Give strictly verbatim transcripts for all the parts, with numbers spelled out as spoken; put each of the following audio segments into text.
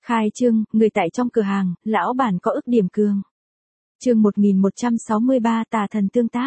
Khai trương, người tại trong cửa hàng, lão bản có ức điểm cường. Chương một nghìn một trăm sáu mươi ba tà thần tương tác.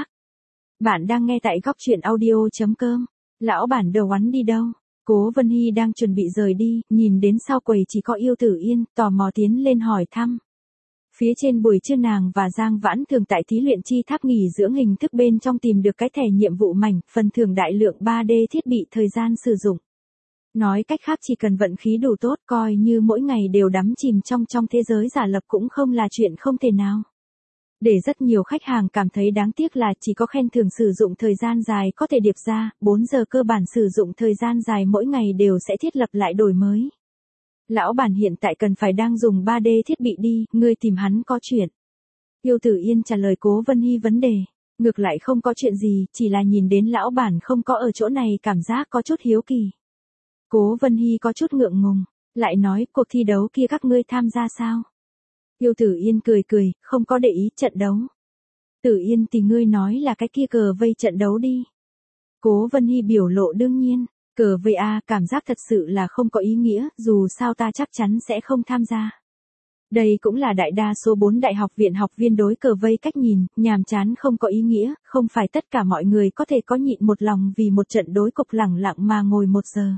Bạn đang nghe tại góc truyện audio.com. Lão bản đầu oắn đi đâu? Cố Vân Hy đang chuẩn bị rời đi, nhìn đến sau quầy chỉ có Yêu Tử Yên, tò mò tiến lên hỏi thăm. Phía trên buổi trưa nàng và Giang Vãn Thường tại thí luyện chi tháp nghỉ dưỡng hình thức bên trong tìm được cái thẻ nhiệm vụ mảnh, phần thưởng đại lượng ba D thiết bị thời gian sử dụng. Nói cách khác chỉ cần vận khí đủ tốt coi như mỗi ngày đều đắm chìm trong trong thế giới giả lập cũng không là chuyện không thể nào. Để rất nhiều khách hàng cảm thấy đáng tiếc là chỉ có khen thưởng sử dụng thời gian dài có thể điệp ra, bốn giờ cơ bản sử dụng thời gian dài mỗi ngày đều sẽ thiết lập lại đổi mới. Lão bản hiện tại cần phải đang dùng ba D thiết bị đi, ngươi tìm hắn có chuyện. Yêu Tử Yên trả lời Cố Vân Hy vấn đề. Ngược lại không có chuyện gì, chỉ là nhìn đến lão bản không có ở chỗ này cảm giác có chút hiếu kỳ. Cố Vân Hy có chút ngượng ngùng, lại nói cuộc thi đấu kia các ngươi tham gia sao? Yêu Tử Yên cười cười, không có để ý trận đấu. Tử Yên thì ngươi nói là cái kia cờ vây trận đấu đi. Cố Vân Hy biểu lộ đương nhiên, cờ vây a cảm giác thật sự là không có ý nghĩa, dù sao ta chắc chắn sẽ không tham gia. Đây cũng là đại đa số bốn đại học viện học viên đối cờ vây cách nhìn, nhàm chán không có ý nghĩa, không phải tất cả mọi người có thể có nhịn một lòng vì một trận đối cục lẳng lặng mà ngồi một giờ.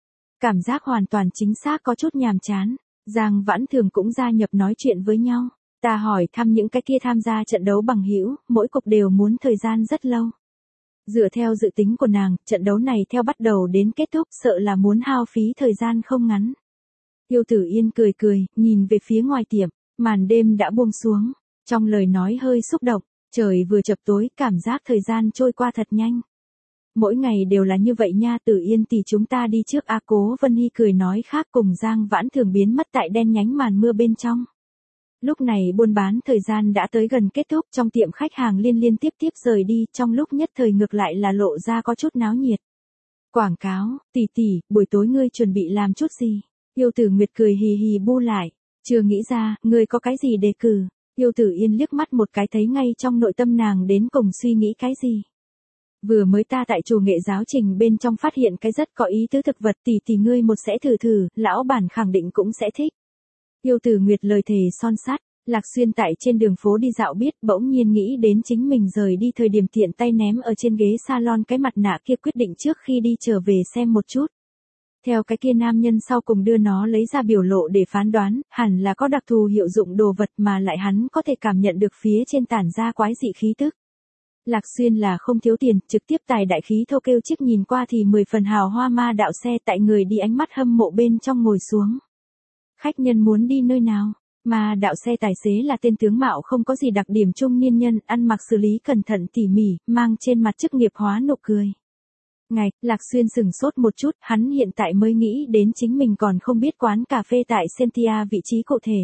Cảm giác hoàn toàn chính xác có chút nhàm chán. Giang Vãn Thường cũng gia nhập nói chuyện với nhau. Ta hỏi thăm những cái kia tham gia trận đấu bằng hữu, mỗi cục đều muốn thời gian rất lâu. Dựa theo dự tính của nàng, trận đấu này theo bắt đầu đến kết thúc sợ là muốn hao phí thời gian không ngắn. Yêu Tử Yên cười cười, nhìn về phía ngoài tiệm, màn đêm đã buông xuống. Trong lời nói hơi xúc động, trời vừa chập tối, cảm giác thời gian trôi qua thật nhanh. Mỗi ngày đều là như vậy nha Tử Yên tỷ chúng ta đi trước a Cố Vân Hy cười nói khác cùng Giang Vãn Thường biến mất tại đen nhánh màn mưa bên trong. Lúc này buôn bán thời gian đã tới gần kết thúc trong tiệm khách hàng liên liên tiếp tiếp rời đi trong lúc nhất thời ngược lại là lộ ra có chút náo nhiệt. Quảng cáo, tỷ tỷ, buổi tối ngươi chuẩn bị làm chút gì? Yêu Tử Nguyệt cười hì hì bu lại, chưa nghĩ ra, ngươi có cái gì đề cử? Yêu Tử Yên liếc mắt một cái thấy ngay trong nội tâm nàng đến cùng suy nghĩ cái gì. Vừa mới ta tại chùa nghệ giáo trình bên trong phát hiện cái rất có ý tứ thực vật tỷ tỷ ngươi một sẽ thử thử, lão bản khẳng định cũng sẽ thích. Yêu Tử Nguyệt lời thề son sắt, Lạc Xuyên tại trên đường phố đi dạo biết bỗng nhiên nghĩ đến chính mình rời đi thời điểm tiện tay ném ở trên ghế salon cái mặt nạ kia quyết định trước khi đi trở về xem một chút. Theo cái kia nam nhân sau cùng đưa nó lấy ra biểu lộ để phán đoán, hẳn là có đặc thù hiệu dụng đồ vật mà lại hắn có thể cảm nhận được phía trên tản ra quái dị khí tức. Lạc Xuyên là không thiếu tiền, trực tiếp tài đại khí thô kêu chiếc nhìn qua thì mười phần hào hoa ma đạo xe tại người đi ánh mắt hâm mộ bên trong ngồi xuống. Khách nhân muốn đi nơi nào? Ma đạo xe tài xế là tên tướng mạo không có gì đặc điểm trung niên nhân, ăn mặc xử lý cẩn thận tỉ mỉ, mang trên mặt chức nghiệp hóa nụ cười. Ngạch, Lạc Xuyên sừng sốt một chút, hắn hiện tại mới nghĩ đến chính mình còn không biết quán cà phê tại Sentia vị trí cụ thể.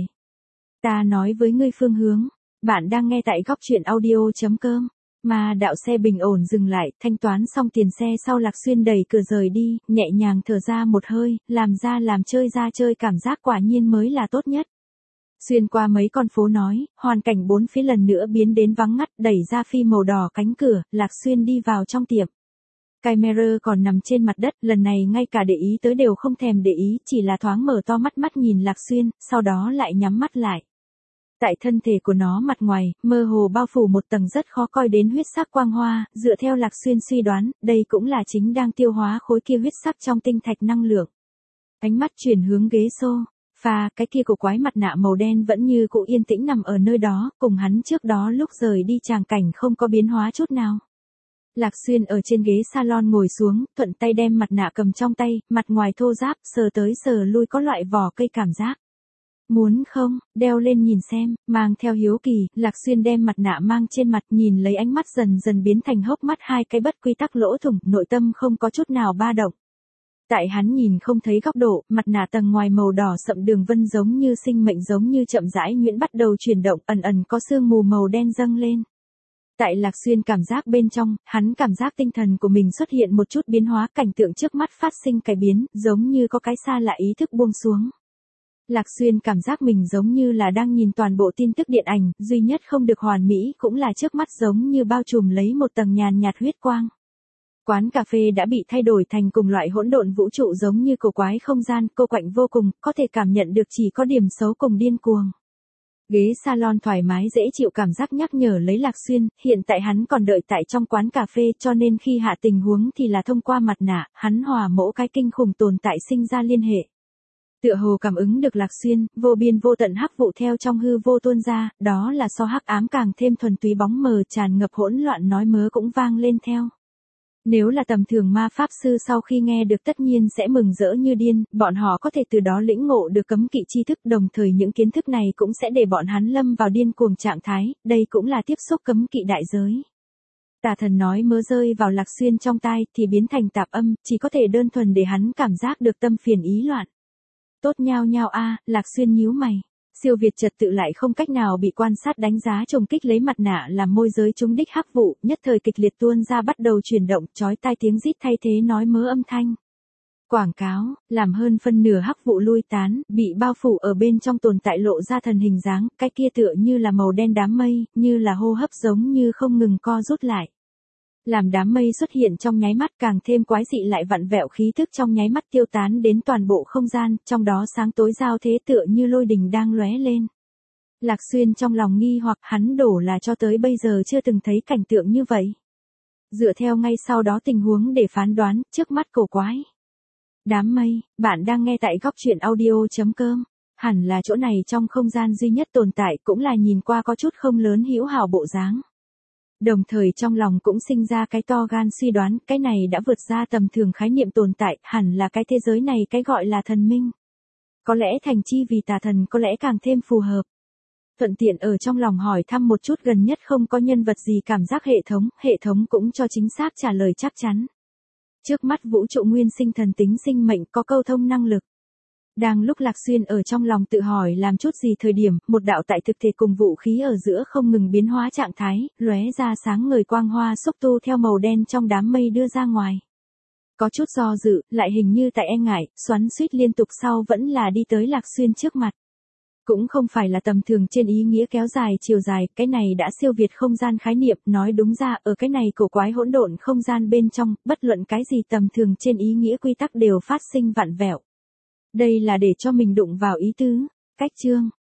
Ta nói với ngươi phương hướng, bạn đang nghe tại góc truyện audio.com. Mà đạo xe bình ổn dừng lại, thanh toán xong tiền xe sau Lạc Xuyên đẩy cửa rời đi, nhẹ nhàng thở ra một hơi, làm ra làm chơi ra chơi cảm giác quả nhiên mới là tốt nhất. Xuyên qua mấy con phố nói, hoàn cảnh bốn phía lần nữa biến đến vắng ngắt, đẩy ra phi màu đỏ cánh cửa, Lạc Xuyên đi vào trong tiệm. Camera còn nằm trên mặt đất, lần này ngay cả để ý tới đều không thèm để ý, chỉ là thoáng mở to mắt mắt nhìn Lạc Xuyên, sau đó lại nhắm mắt lại. Tại thân thể của nó mặt ngoài, mơ hồ bao phủ một tầng rất khó coi đến huyết sắc quang hoa, dựa theo Lạc Xuyên suy đoán, đây cũng là chính đang tiêu hóa khối kia huyết sắc trong tinh thạch năng lượng. Ánh mắt chuyển hướng ghế sofa, cái kia của quái mặt nạ màu đen vẫn như cũ yên tĩnh nằm ở nơi đó, cùng hắn trước đó lúc rời đi tràng cảnh không có biến hóa chút nào. Lạc Xuyên ở trên ghế salon ngồi xuống, thuận tay đem mặt nạ cầm trong tay, mặt ngoài thô ráp, sờ tới sờ lui có loại vỏ cây cảm giác. Muốn không, đeo lên nhìn xem, mang theo hiếu kỳ, Lạc Xuyên đem mặt nạ mang trên mặt nhìn lấy ánh mắt dần dần biến thành hốc mắt hai cái bất quy tắc lỗ thủng, nội tâm không có chút nào ba động. Tại hắn nhìn không thấy góc độ, mặt nạ tầng ngoài màu đỏ sậm đường vân giống như sinh mệnh giống như chậm rãi nhuyễn bắt đầu chuyển động, ẩn ẩn có sương mù màu đen dâng lên. Tại Lạc Xuyên cảm giác bên trong, hắn cảm giác tinh thần của mình xuất hiện một chút biến hóa, cảnh tượng trước mắt phát sinh cải biến, giống như có cái xa lạ ý thức buông xuống. Lạc Xuyên cảm giác mình giống như là đang nhìn toàn bộ tin tức điện ảnh, duy nhất không được hoàn mỹ cũng là trước mắt giống như bao trùm lấy một tầng nhàn nhạt huyết quang. Quán cà phê đã bị thay đổi thành cùng loại hỗn độn vũ trụ giống như cổ quái không gian, cô quạnh vô cùng, có thể cảm nhận được chỉ có điểm xấu cùng điên cuồng. Ghế salon thoải mái dễ chịu cảm giác nhắc nhở lấy Lạc Xuyên, hiện tại hắn còn đợi tại trong quán cà phê cho nên khi hạ tình huống thì là thông qua mặt nạ, hắn hòa mỗ cái kinh khủng tồn tại sinh ra liên hệ. Tựa hồ cảm ứng được Lạc Xuyên, vô biên vô tận hắc vụ theo trong hư vô tuôn ra, đó là so hắc ám càng thêm thuần túy bóng mờ tràn ngập hỗn loạn nói mớ cũng vang lên theo. Nếu là tầm thường ma pháp sư sau khi nghe được tất nhiên sẽ mừng rỡ như điên, bọn họ có thể từ đó lĩnh ngộ được cấm kỵ tri thức, đồng thời những kiến thức này cũng sẽ để bọn hắn lâm vào điên cuồng trạng thái, đây cũng là tiếp xúc cấm kỵ đại giới. Tà thần nói mớ rơi vào Lạc Xuyên trong tai thì biến thành tạp âm, chỉ có thể đơn thuần để hắn cảm giác được tâm phiền ý loạn. Tốt nhao nhao a, Lạc Xuyên nhíu mày. Siêu việt trật tự lại không cách nào bị quan sát đánh giá trùng kích lấy mặt nạ làm môi giới trúng đích hắc vụ, nhất thời kịch liệt tuôn ra bắt đầu chuyển động, chói tai tiếng rít thay thế nói mớ âm thanh. Quảng cáo, làm hơn phân nửa hắc vụ lui tán, bị bao phủ ở bên trong tồn tại lộ ra thần hình dáng, cái kia tựa như là màu đen đám mây, như là hô hấp giống như không ngừng co rút lại. Làm đám mây xuất hiện trong nháy mắt càng thêm quái dị lại vặn vẹo khí thức trong nháy mắt tiêu tán đến toàn bộ không gian, trong đó sáng tối giao thế tựa như lôi đình đang lóe lên. Lạc Xuyên trong lòng nghi hoặc hắn đổ là cho tới bây giờ chưa từng thấy cảnh tượng như vậy. Dựa theo ngay sau đó tình huống để phán đoán, trước mắt cổ quái. Đám mây, bạn đang nghe tại góc truyện audio chấm com. Hẳn là chỗ này trong không gian duy nhất tồn tại cũng là nhìn qua có chút không lớn hữu hảo bộ dáng. Đồng thời trong lòng cũng sinh ra cái to gan suy đoán, cái này đã vượt ra tầm thường khái niệm tồn tại, hẳn là cái thế giới này cái gọi là thần minh. Có lẽ thành chi vì tà thần có lẽ càng thêm phù hợp. Thuận tiện ở trong lòng hỏi thăm một chút gần nhất không có nhân vật gì cảm giác hệ thống, hệ thống cũng cho chính xác trả lời chắc chắn. Trước mắt vũ trụ nguyên sinh thần tính sinh mệnh có câu thông năng lực. Đang lúc Lạc Xuyên ở trong lòng tự hỏi làm chút gì thời điểm, một đạo tại thực thể cùng vũ khí ở giữa không ngừng biến hóa trạng thái, lóe ra sáng ngời quang hoa xúc tu theo màu đen trong đám mây đưa ra ngoài. Có chút do dự, lại hình như tại e ngại, xoắn xuýt liên tục sau vẫn là đi tới Lạc Xuyên trước mặt. Cũng không phải là tầm thường trên ý nghĩa kéo dài chiều dài, cái này đã siêu việt không gian khái niệm, nói đúng ra, ở cái này cổ quái hỗn độn không gian bên trong, bất luận cái gì tầm thường trên ý nghĩa quy tắc đều phát sinh vặn vẹo. Đây là để cho mình đụng vào ý tứ, cách chương,